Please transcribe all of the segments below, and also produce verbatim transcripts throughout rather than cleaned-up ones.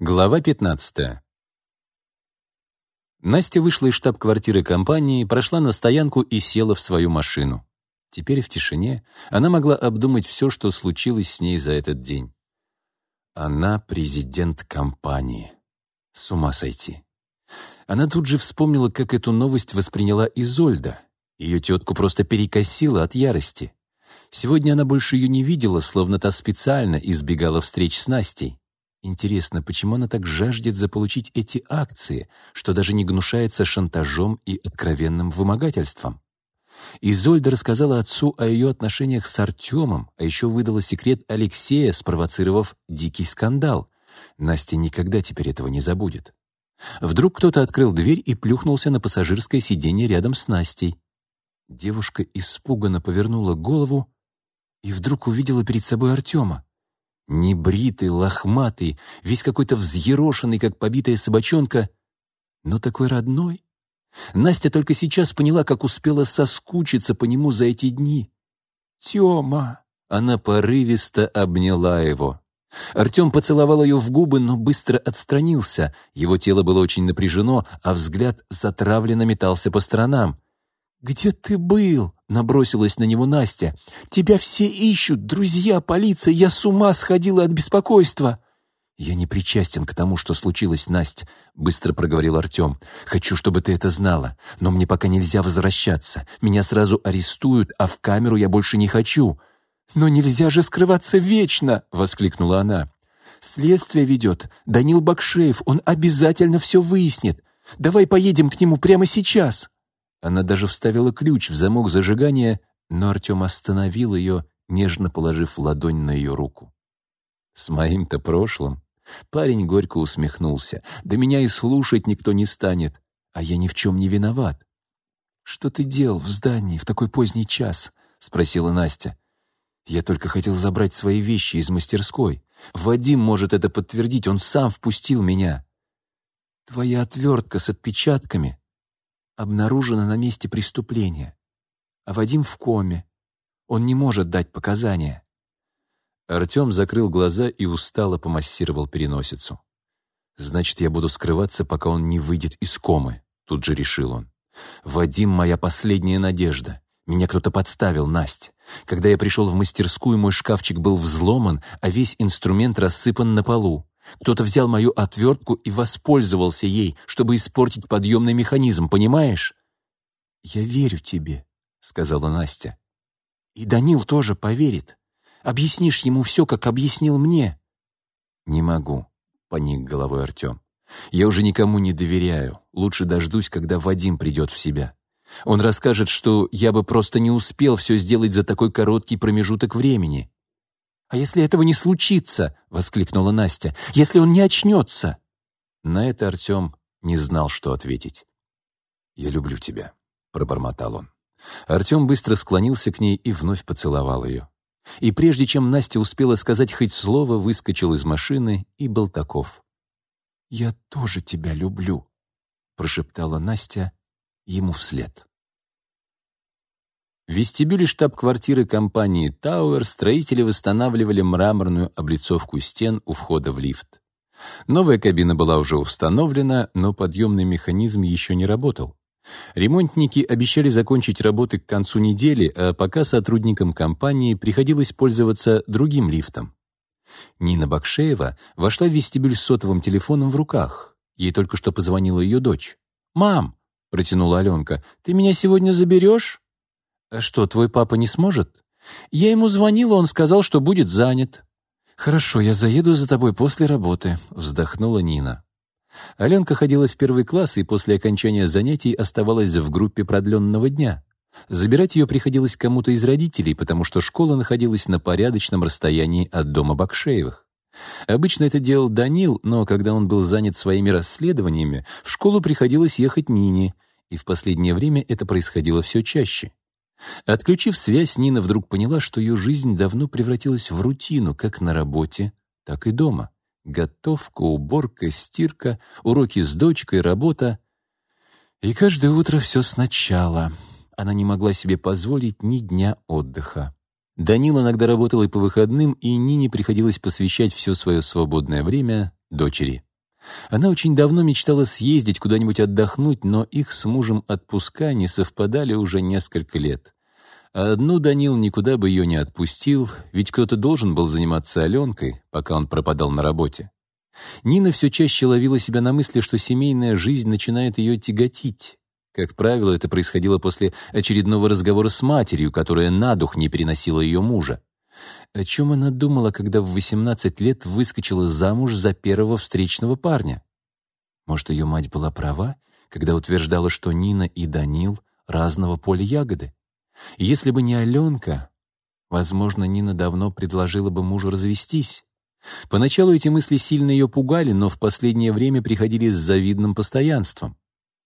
Глава пятнадцатая. Настя вышла из штаб-квартиры компании, прошла на стоянку и села в свою машину. Теперь в тишине она могла обдумать все, что случилось с ней за этот день. Она президент компании. С ума сойти. Она тут же вспомнила, как эту новость восприняла Изольда. Ее тетку просто перекосило от ярости. Сегодня она больше ее не видела, словно та специально избегала встреч с Настей. Интересно, почему она так жаждет заполучить эти акции, что даже не гнушается шантажом и откровенным вымогательством? Изольда рассказала отцу о ее отношениях с Артемом, а еще выдала секрет Алексея, спровоцировав дикий скандал. Настя никогда теперь этого не забудет. Вдруг кто-то открыл дверь и плюхнулся на пассажирское сиденье рядом с Настей. Девушка испуганно повернула голову и вдруг увидела перед собой Артема. Небритый, лохматый, весь какой-то взъерошенный, как побитая собачонка, но такой родной. Настя только сейчас поняла, как успела соскучиться по нему за эти дни. «Тема!» Она порывисто обняла его. Артем поцеловал ее в губы, но быстро отстранился. Его тело было очень напряжено, а взгляд затравленно метался по сторонам. «Где ты был?» — набросилась на него Настя. «Тебя все ищут, друзья, полиция, я с ума сходила от беспокойства». «Я не причастен к тому, что случилось, Настя», — быстро проговорил Артем. «Хочу, чтобы ты это знала, но мне пока нельзя возвращаться. Меня сразу арестуют, а в камеру я больше не хочу». «Но нельзя же скрываться вечно!» — воскликнула она. «Следствие ведет Данил Бакшеев, он обязательно все выяснит. Давай поедем к нему прямо сейчас». Она даже вставила ключ в замок зажигания, но Артем остановил ее, нежно положив ладонь на ее руку. «С моим-то прошлым?» Парень горько усмехнулся. «Да меня и слушать никто не станет, а я ни в чем не виноват». «Что ты делал в здании в такой поздний час?» — спросила Настя. «Я только хотел забрать свои вещи из мастерской. Вадим может это подтвердить, он сам впустил меня». «Твоя отвертка с отпечатками обнаружена на месте преступления, а Вадим в коме. Он не может дать показания». Артем закрыл глаза и устало помассировал переносицу. «Значит, я буду скрываться, пока он не выйдет из комы», — тут же решил он. «Вадим — моя последняя надежда. Меня кто-то подставил, Настя. Когда я пришел в мастерскую, мой шкафчик был взломан, а весь инструмент рассыпан на полу. Кто-то взял мою отвертку и воспользовался ей, чтобы испортить подъемный механизм, понимаешь?» «Я верю тебе», — сказала Настя. «И Данил тоже поверит. Объяснишь ему все, как объяснил мне». «Не могу», — поник головой Артем. «Я уже никому не доверяю. Лучше дождусь, когда Вадим придет в себя. Он расскажет, что я бы просто не успел все сделать за такой короткий промежуток времени». «А если этого не случится?» — воскликнула Настя. «Если он не очнется?» На это Артем не знал, что ответить. «Я люблю тебя», — пробормотал он. Артем быстро склонился к ней и вновь поцеловал ее. И прежде чем Настя успела сказать хоть слово, выскочил из машины и был таков. «Я тоже тебя люблю», — прошептала Настя ему вслед. В вестибюле штаб-квартиры компании «Тауэр» строители восстанавливали мраморную облицовку стен у входа в лифт. Новая кабина была уже установлена, но подъемный механизм еще не работал. Ремонтники обещали закончить работы к концу недели, а пока сотрудникам компании приходилось пользоваться другим лифтом. Нина Бакшеева вошла в вестибюль с сотовым телефоном в руках. Ей только что позвонила ее дочь. «Мам», — протянула Аленка, — «ты меня сегодня заберешь?» «А что, твой папа не сможет?» «Я ему звонила, он сказал, что будет занят». «Хорошо, я заеду за тобой после работы», — вздохнула Нина. Аленка ходила в первый класс и после окончания занятий оставалась в группе продленного дня. Забирать ее приходилось кому-то из родителей, потому что школа находилась на порядочном расстоянии от дома Бакшеевых. Обычно это делал Данил, но когда он был занят своими расследованиями, в школу приходилось ехать Нине, и в последнее время это происходило все чаще. Отключив связь, Нина вдруг поняла, что ее жизнь давно превратилась в рутину как на работе, так и дома. Готовка, уборка, стирка, уроки с дочкой, работа. И каждое утро все сначала. Она не могла себе позволить ни дня отдыха. Данил иногда работал и по выходным, и Нине приходилось посвящать все свое свободное время дочери. Она очень давно мечтала съездить куда-нибудь отдохнуть, но их с мужем отпуска не совпадали уже несколько лет. А одну Данил никуда бы ее не отпустил, ведь кто-то должен был заниматься Аленкой, пока он пропадал на работе. Нина все чаще ловила себя на мысли, что семейная жизнь начинает ее тяготить. Как правило, это происходило после очередного разговора с матерью, которая на дух не переносила ее мужа. О чем она думала, когда в восемнадцать лет выскочила замуж за первого встречного парня? Может, ее мать была права, когда утверждала, что Нина и Данил разного поля ягоды? Если бы не Аленка, возможно, Нина давно предложила бы мужу развестись. Поначалу эти мысли сильно ее пугали, но в последнее время приходили с завидным постоянством.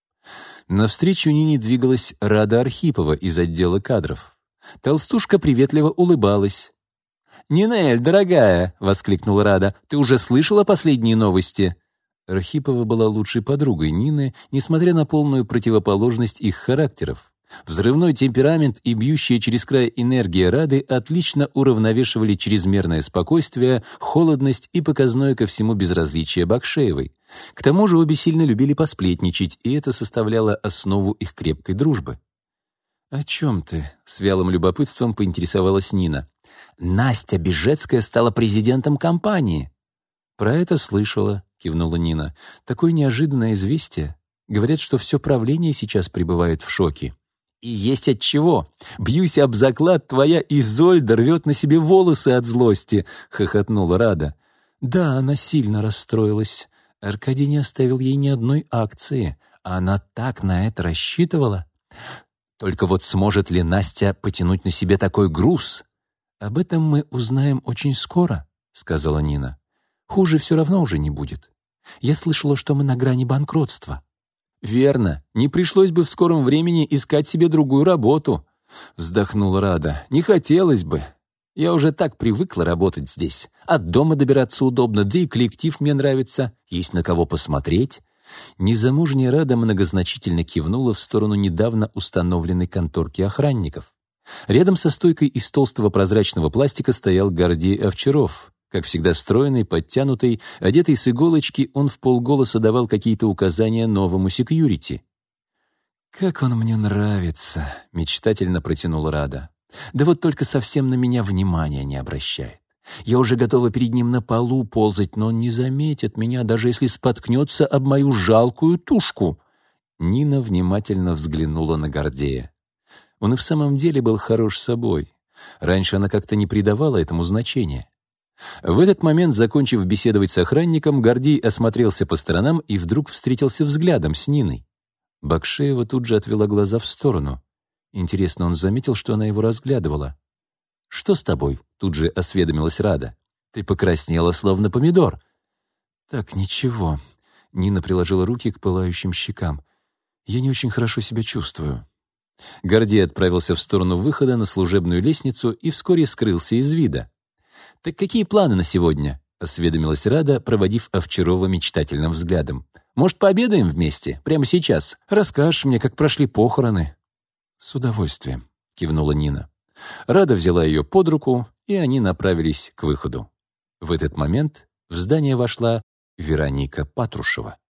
Навстречу Нине двигалась Рада Архипова из отдела кадров. Толстушка приветливо улыбалась. «Нинель, дорогая!» — воскликнула Рада. «Ты уже слышала последние новости?» Архипова была лучшей подругой Нины, несмотря на полную противоположность их характеров. Взрывной темперамент и бьющая через край энергия Рады отлично уравновешивали чрезмерное спокойствие, холодность и показное ко всему безразличие Бакшеевой. К тому же обе сильно любили посплетничать, и это составляло основу их крепкой дружбы. «О чем ты?» — с вялым любопытством поинтересовалась Нина. «Настя Бежецкая стала президентом компании». «Про это слышала», — кивнула Нина. «Такое неожиданное известие. Говорят, что все правление сейчас пребывает в шоке». «И есть от чего. Бьюсь об заклад, твоя Изольда рвет на себе волосы от злости», — хохотнула Рада. «Да, она сильно расстроилась. Аркадий не оставил ей ни одной акции, а она так на это рассчитывала. Только вот сможет ли Настя потянуть на себе такой груз?» «Об этом мы узнаем очень скоро», — сказала Нина. «Хуже все равно уже не будет. Я слышала, что мы на грани банкротства». «Верно. Не пришлось бы в скором времени искать себе другую работу», — вздохнула Рада. «Не хотелось бы. Я уже так привыкла работать здесь. От дома добираться удобно, да и коллектив мне нравится. Есть на кого посмотреть». Незамужняя Рада многозначительно кивнула в сторону недавно установленной конторки охранников. Рядом со стойкой из толстого прозрачного пластика стоял Гордей Овчаров. Как всегда стройный, подтянутый, одетый с иголочки, он вполголоса давал какие-то указания новому секьюрити. «Как он мне нравится», — мечтательно протянула Рада. «Да вот только совсем на меня внимания не обращает. Я уже готова перед ним на полу ползать, но он не заметит меня, даже если споткнется об мою жалкую тушку». Нина внимательно взглянула на Гордея. Он и в самом деле был хорош собой. Раньше она как-то не придавала этому значения. В этот момент, закончив беседовать с охранником, Гордей осмотрелся по сторонам и вдруг встретился взглядом с Ниной. Бакшеева тут же отвела глаза в сторону. Интересно, он заметил, что она его разглядывала. «Что с тобой?» — тут же осведомилась Рада. «Ты покраснела, словно помидор». «Так, ничего». Нина приложила руки к пылающим щекам. «Я не очень хорошо себя чувствую». Гордей отправился в сторону выхода на служебную лестницу и вскоре скрылся из вида. «Так какие планы на сегодня?» — осведомилась Рада, проводив Овчарова мечтательным взглядом. «Может, пообедаем вместе? Прямо сейчас? Расскажешь мне, как прошли похороны?» «С удовольствием», — кивнула Нина. Рада взяла ее под руку, и они направились к выходу. В этот момент в здание вошла Вероника Патрушева.